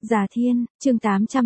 Già Thiên, chương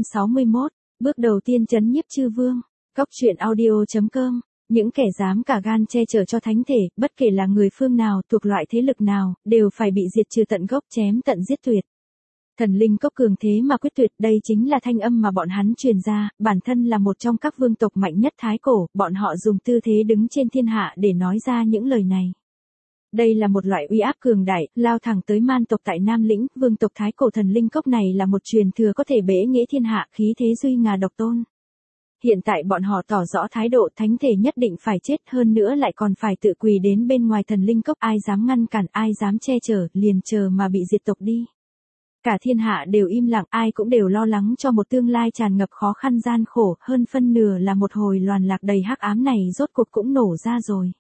861, bước đầu tiên trấn nhiếp chư vương. Cóc truyện audio.com. Những kẻ dám cả gan che chở cho thánh thể, bất kể là người phương nào, thuộc loại thế lực nào, đều phải bị diệt trừ tận gốc, chém tận giết tuyệt. Thần linh cốc cường thế mà quyết tuyệt, đây chính là thanh âm mà bọn hắn truyền ra, bản thân là một trong các vương tộc mạnh nhất Thái Cổ, bọn họ dùng tư thế đứng trên thiên hạ để nói ra những lời này. Đây là một loại uy áp cường đại, lao thẳng tới man tộc tại Nam Lĩnh, vương tộc Thái Cổ thần linh cốc này là một truyền thừa có thể bẽ nghĩa thiên hạ, khí thế duy ngà độc tôn. Hiện tại bọn họ tỏ rõ thái độ thánh thể nhất định phải chết, hơn nữa lại còn phải tự quỳ đến bên ngoài thần linh cốc, ai dám ngăn cản, ai dám che chở, liền chờ mà bị diệt tộc đi. Cả thiên hạ đều im lặng, ai cũng đều lo lắng cho một tương lai tràn ngập khó khăn gian khổ, hơn phân nửa là một hồi loàn lạc đầy hắc ám này rốt cuộc cũng nổ ra rồi.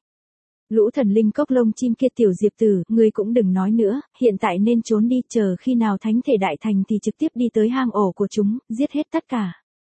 Lũ thần linh cốc lông chim kia, Tiểu Diệp Tử, ngươi cũng đừng nói nữa, hiện tại nên trốn đi, chờ khi nào thánh thể đại thành thì trực tiếp đi tới hang ổ của chúng, giết hết tất cả.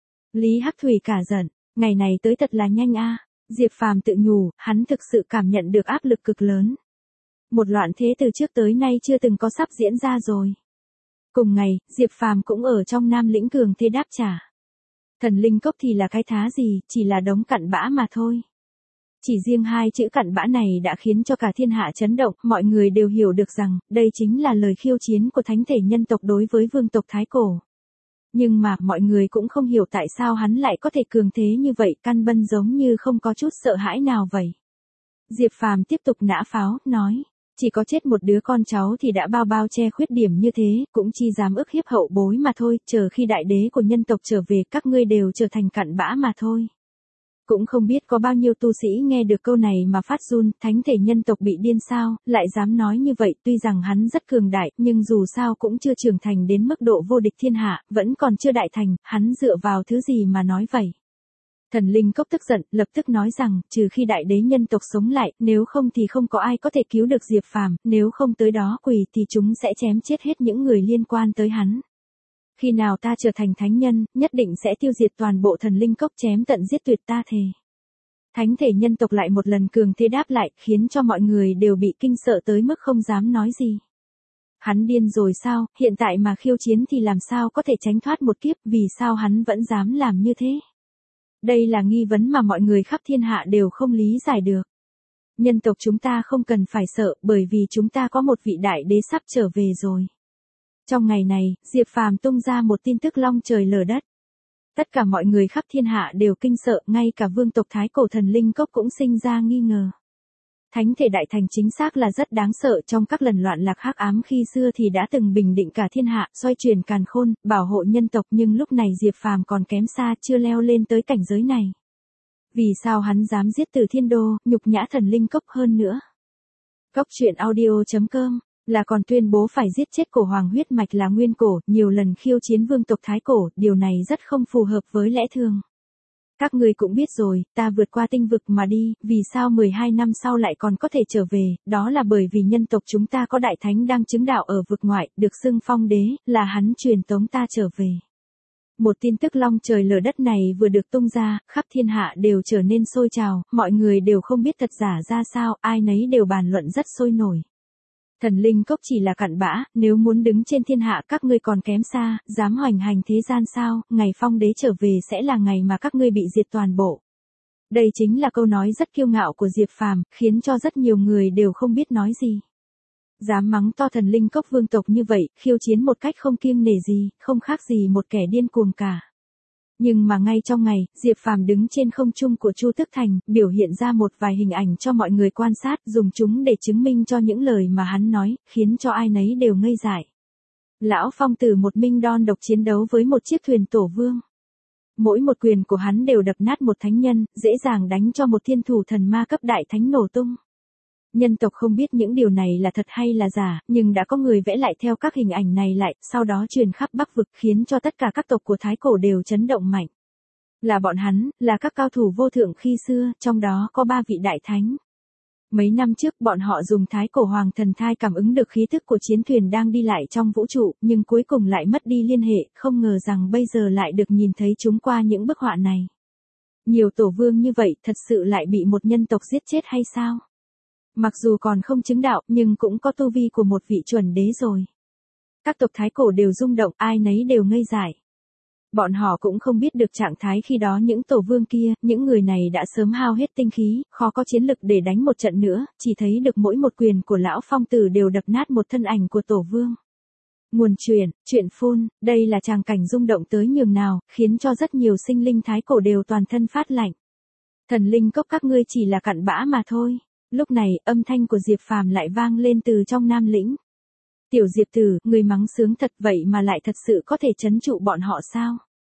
Lý Hắc Thủy cả giận, ngày này tới thật là nhanh a. Diệp Phàm tự nhủ, hắn thực sự cảm nhận được áp lực cực lớn. Một loạn thế từ trước tới nay chưa từng có sắp diễn ra rồi. Cùng ngày, Diệp Phàm cũng ở trong Nam Lĩnh cường thế đáp trả. Thần linh cốc thì là cái thá gì, chỉ là đống cặn bã mà thôi. Chỉ riêng hai chữ cặn bã này đã khiến cho cả thiên hạ chấn động, mọi người đều hiểu được rằng, đây chính là lời khiêu chiến của thánh thể nhân tộc đối với vương tộc Thái Cổ. Nhưng mà, mọi người cũng không hiểu tại sao hắn lại có thể cường thế như vậy, căn bân giống như không có chút sợ hãi nào vậy. Diệp Phàm tiếp tục nã pháo, nói, chỉ có chết một đứa con cháu thì đã bao bao che khuyết điểm như thế, cũng chi dám ức hiếp hậu bối mà thôi, chờ khi đại đế của nhân tộc trở về các ngươi đều trở thành cặn bã mà thôi. Cũng không biết có bao nhiêu tu sĩ nghe được câu này mà phát run, thánh thể nhân tộc bị điên sao, lại dám nói như vậy, tuy rằng hắn rất cường đại, nhưng dù sao cũng chưa trưởng thành đến mức độ vô địch thiên hạ, vẫn còn chưa đại thành, hắn dựa vào thứ gì mà nói vậy. Thần linh cốc tức giận, lập tức nói rằng, trừ khi đại đế nhân tộc sống lại, nếu không thì không có ai có thể cứu được Diệp Phàm, nếu không tới đó quỳ thì chúng sẽ chém chết hết những người liên quan tới hắn. Khi nào ta trở thành thánh nhân, nhất định sẽ tiêu diệt toàn bộ thần linh cốc, chém tận giết tuyệt, ta thề. Thánh thể nhân tộc lại một lần cường thế đáp lại, khiến cho mọi người đều bị kinh sợ tới mức không dám nói gì. Hắn điên rồi sao, hiện tại mà khiêu chiến thì làm sao có thể tránh thoát một kiếp, vì sao hắn vẫn dám làm như thế? Đây là nghi vấn mà mọi người khắp thiên hạ đều không lý giải được. Nhân tộc chúng ta không cần phải sợ, bởi vì chúng ta có một vị đại đế sắp trở về rồi. Trong ngày này, Diệp Phàm tung ra một tin tức long trời lở đất. Tất cả mọi người khắp thiên hạ đều kinh sợ, ngay cả vương tộc Thái Cổ thần linh cốc cũng sinh ra nghi ngờ. Thánh thể đại thành chính xác là rất đáng sợ, trong các lần loạn lạc hắc ám khi xưa thì đã từng bình định cả thiên hạ, xoay chuyển càn khôn, bảo hộ nhân tộc, nhưng lúc này Diệp Phàm còn kém xa, chưa leo lên tới cảnh giới này. Vì sao hắn dám giết Từ Thiên Đô, nhục nhã thần linh cốc hơn nữa? Cóc truyện audio.com là còn tuyên bố phải giết chết cổ hoàng huyết mạch là nguyên cổ, nhiều lần khiêu chiến vương tộc Thái Cổ, điều này rất không phù hợp với lẽ thường. Các người cũng biết rồi, ta vượt qua tinh vực mà đi, vì sao 12 năm sau lại còn có thể trở về, đó là bởi vì nhân tộc chúng ta có đại thánh đang chứng đạo ở vực ngoại, được xưng phong đế, là hắn truyền tống ta trở về. Một tin tức long trời lở đất này vừa được tung ra, khắp thiên hạ đều trở nên sôi trào, mọi người đều không biết thật giả ra sao, ai nấy đều bàn luận rất sôi nổi. Thần linh cốc chỉ là cặn bã, nếu muốn đứng trên thiên hạ các ngươi còn kém xa, dám hoành hành thế gian sao, ngày phong đế trở về sẽ là ngày mà các ngươi bị diệt toàn bộ. Đây chính là câu nói rất kiêu ngạo của Diệp Phàm, khiến cho rất nhiều người đều không biết nói gì. Dám mắng to thần linh cốc vương tộc như vậy, khiêu chiến một cách không kiêng nể gì, không khác gì một kẻ điên cuồng cả. Nhưng mà ngay trong ngày, Diệp Phàm đứng trên không trung của Chu Tức Thành, biểu hiện ra một vài hình ảnh cho mọi người quan sát, dùng chúng để chứng minh cho những lời mà hắn nói, khiến cho ai nấy đều ngây dại. Lão Phong Tử một mình đon độc chiến đấu với một chiếc thuyền tổ vương. Mỗi một quyền của hắn đều đập nát một thánh nhân, dễ dàng đánh cho một thiên thủ thần ma cấp đại thánh nổ tung. Nhân tộc không biết những điều này là thật hay là giả, nhưng đã có người vẽ lại theo các hình ảnh này lại, sau đó truyền khắp Bắc vực, khiến cho tất cả các tộc của Thái Cổ đều chấn động mạnh. Là bọn hắn, là các cao thủ vô thượng khi xưa, trong đó có 3 vị đại thánh. Mấy năm trước bọn họ dùng Thái Cổ Hoàng Thần Thai cảm ứng được khí tức của chiến thuyền đang đi lại trong vũ trụ, nhưng cuối cùng lại mất đi liên hệ, không ngờ rằng bây giờ lại được nhìn thấy chúng qua những bức họa này. Nhiều tổ vương như vậy thật sự lại bị một nhân tộc giết chết hay sao? Mặc dù còn không chứng đạo, nhưng cũng có tu vi của một vị chuẩn đế rồi. Các tộc thái cổ đều rung động, ai nấy đều ngây dại. Bọn họ cũng không biết được trạng thái khi đó những tổ vương kia, những người này đã sớm hao hết tinh khí, khó có chiến lực để đánh một trận nữa, chỉ thấy được mỗi một quyền của lão phong tử đều đập nát một thân ảnh của tổ vương. Nguồn chuyện phun, đây là tràng cảnh rung động tới nhường nào, khiến cho rất nhiều sinh linh thái cổ đều toàn thân phát lạnh. Thần linh cốc các ngươi chỉ là cặn bã mà thôi. Lúc này, âm thanh của Diệp Phàm lại vang lên từ trong Nam Lĩnh. Tiểu Diệp tử, người mắng sướng thật vậy mà lại thật sự có thể trấn trụ bọn họ sao?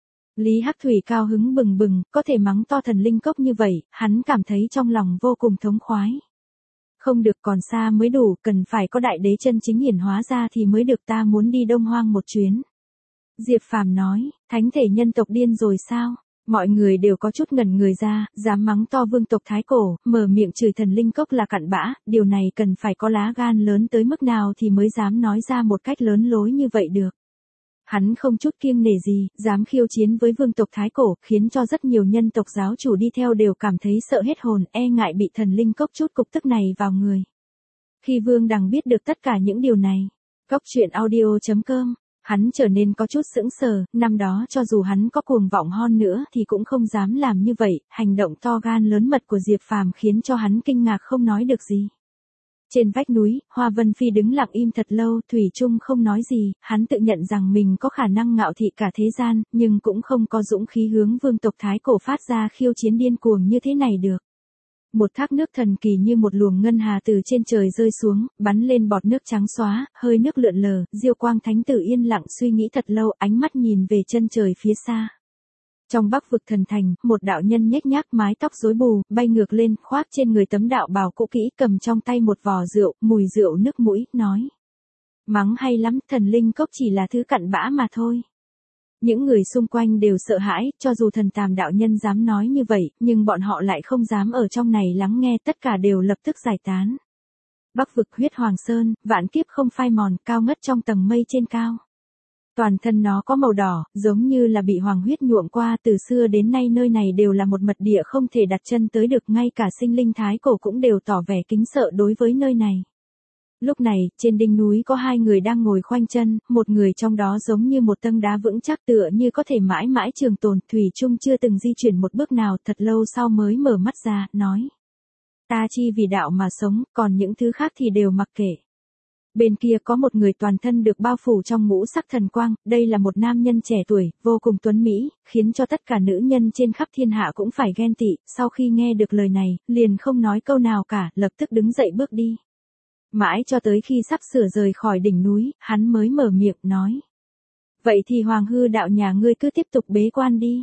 Lý Hắc Thủy cao hứng bừng bừng, có thể mắng to thần linh cốc như vậy, hắn cảm thấy trong lòng vô cùng thống khoái. Không được, còn xa mới đủ, cần phải có đại đế chân chính hiển hóa ra thì mới được, ta muốn đi Đông Hoang một chuyến. Diệp Phàm nói, thánh thể nhân tộc điên rồi sao? Mọi người đều có chút ngẩn người ra, dám mắng to vương tộc thái cổ, mở miệng chửi thần linh cốc là cặn bã, điều này cần phải có lá gan lớn tới mức nào thì mới dám nói ra một cách lớn lối như vậy được. Hắn không chút kiêng nể gì, dám khiêu chiến với vương tộc thái cổ, khiến cho rất nhiều nhân tộc giáo chủ đi theo đều cảm thấy sợ hết hồn, e ngại bị thần linh cốc chút cục tức này vào người. Khi Vương Đằng biết được tất cả những điều này, Cốc Truyện Audio.com, hắn trở nên có chút sững sờ, năm đó cho dù hắn có cuồng vọng hơn nữa thì cũng không dám làm như vậy, hành động to gan lớn mật của Diệp Phàm khiến cho hắn kinh ngạc không nói được gì. Trên vách núi, Hoa Vân Phi đứng lặng im thật lâu, thủy chung không nói gì, hắn tự nhận rằng mình có khả năng ngạo thị cả thế gian, nhưng cũng không có dũng khí hướng vương tộc thái cổ phát ra khiêu chiến điên cuồng như thế này được. Một thác nước thần kỳ như một luồng ngân hà từ trên trời rơi xuống, bắn lên bọt nước trắng xóa, hơi nước lượn lờ, Diêu Quang Thánh Tử yên lặng suy nghĩ thật lâu, ánh mắt nhìn về chân trời phía xa. Trong Bắc vực thần thành, một đạo nhân nhếch nhác mái tóc rối bù, bay ngược lên, khoác trên người tấm đạo bào cũ kỹ, cầm trong tay một vò rượu, mùi rượu nước mũi, nói. Mắng hay lắm, thần linh cốc chỉ là thứ cặn bã mà thôi. Những người xung quanh đều sợ hãi, cho dù thần Tàm đạo nhân dám nói như vậy, nhưng bọn họ lại không dám ở trong này lắng nghe, tất cả đều lập tức giải tán. Bắc vực huyết hoàng sơn, vạn kiếp không phai mòn, cao ngất trong tầng mây trên cao. Toàn thân nó có màu đỏ, giống như là bị hoàng huyết nhuộm qua, từ xưa đến nay nơi này đều là một mật địa không thể đặt chân tới được, ngay cả sinh linh thái cổ cũng đều tỏ vẻ kính sợ đối với nơi này. Lúc này, trên đỉnh núi có hai người đang ngồi khoanh chân, một người trong đó giống như một tâng đá vững chắc tựa như có thể mãi mãi trường tồn, thủy chung chưa từng di chuyển một bước nào, thật lâu sau mới mở mắt ra, nói. Ta chi vì đạo mà sống, còn những thứ khác thì đều mặc kệ. Bên kia có một người toàn thân được bao phủ trong ngũ sắc thần quang, đây là một nam nhân trẻ tuổi, vô cùng tuấn mỹ, khiến cho tất cả nữ nhân trên khắp thiên hạ cũng phải ghen tị, sau khi nghe được lời này, liền không nói câu nào cả, lập tức đứng dậy bước đi. Mãi cho tới khi sắp sửa rời khỏi đỉnh núi, hắn mới mở miệng nói. Vậy thì Hoàng Hư đạo nhà ngươi cứ tiếp tục bế quan đi.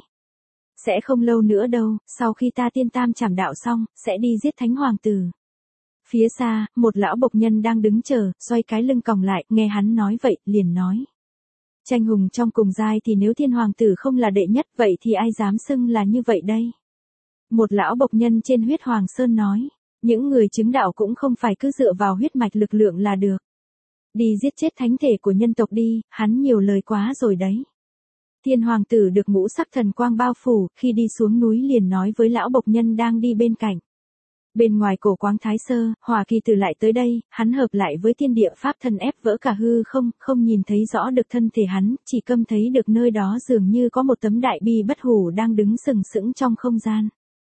Sẽ không lâu nữa đâu, sau khi ta tiên tam trảm đạo xong, sẽ đi giết thánh hoàng tử. Phía xa, một lão bộc nhân đang đứng chờ, xoay cái lưng còng lại, nghe hắn nói vậy, liền nói. Tranh hùng trong cùng giai thì nếu thiên hoàng tử không là đệ nhất, vậy thì ai dám xưng là như vậy đây? Một lão bộc nhân trên huyết hoàng sơn nói. Những người chứng đạo cũng không phải cứ dựa vào huyết mạch lực lượng là được. Đi giết chết thánh thể của nhân tộc đi, hắn nhiều lời quá rồi đấy. Thiên hoàng tử được ngũ sắc thần quang bao phủ, khi đi xuống núi liền nói với lão bộc nhân đang đi bên cạnh. Bên ngoài cổ quáng Thái Sơ, Hỏa Kỳ Tử lại tới đây, hắn hợp lại với thiên địa pháp thân ép vỡ cả hư không, không nhìn thấy rõ được thân thể hắn, chỉ câm thấy được nơi đó dường như có một tấm đại bi bất hủ đang đứng sừng sững trong không gian.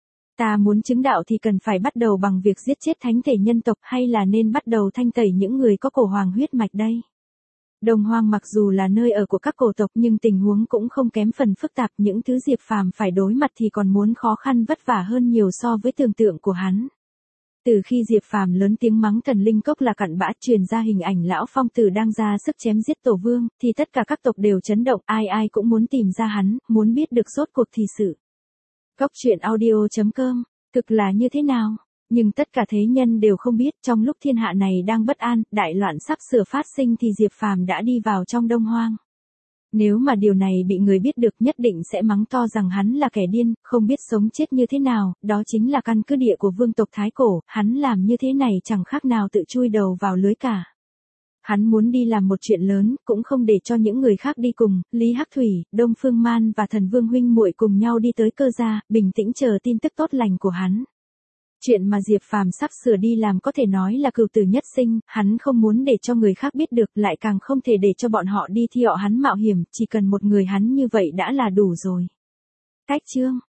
Ta muốn chứng đạo thì cần phải bắt đầu bằng việc giết chết thánh thể nhân tộc hay là nên bắt đầu thanh tẩy những người có cổ hoàng huyết mạch đây? Đông Hoang mặc dù là nơi ở của các cổ tộc nhưng tình huống cũng không kém phần phức tạp, những thứ Diệp Phàm phải đối mặt thì còn muốn khó khăn vất vả hơn nhiều so với tưởng tượng của hắn. Từ khi Diệp Phàm lớn tiếng mắng thần linh cốc là cặn bã, truyền ra hình ảnh lão phong tử đang ra sức chém giết tổ vương, thì tất cả các tộc đều chấn động, ai ai cũng muốn tìm ra hắn, muốn biết được rốt cuộc thì sự. Cốc Truyện Audio.com, thực là như thế nào? Nhưng tất cả thế nhân đều không biết, trong lúc thiên hạ này đang bất an, đại loạn sắp sửa phát sinh thì Diệp Phàm đã đi vào trong Đông Hoang. Nếu mà điều này bị người biết được nhất định sẽ mắng to rằng hắn là kẻ điên, không biết sống chết như thế nào, đó chính là căn cứ địa của vương tộc Thái Cổ, hắn làm như thế này chẳng khác nào tự chui đầu vào lưới cả. Hắn muốn đi làm một chuyện lớn, cũng không để cho những người khác đi cùng, Lý Hắc Thủy, Đông Phương Man và Thần Vương huynh muội cùng nhau đi tới Cơ gia, bình tĩnh chờ tin tức tốt lành của hắn. Chuyện mà Diệp Phàm sắp sửa đi làm có thể nói là cửu tử nhất sinh, hắn không muốn để cho người khác biết được, lại càng không thể để cho bọn họ đi thi họ hắn mạo hiểm, chỉ cần một người hắn như vậy đã là đủ rồi. Cách chương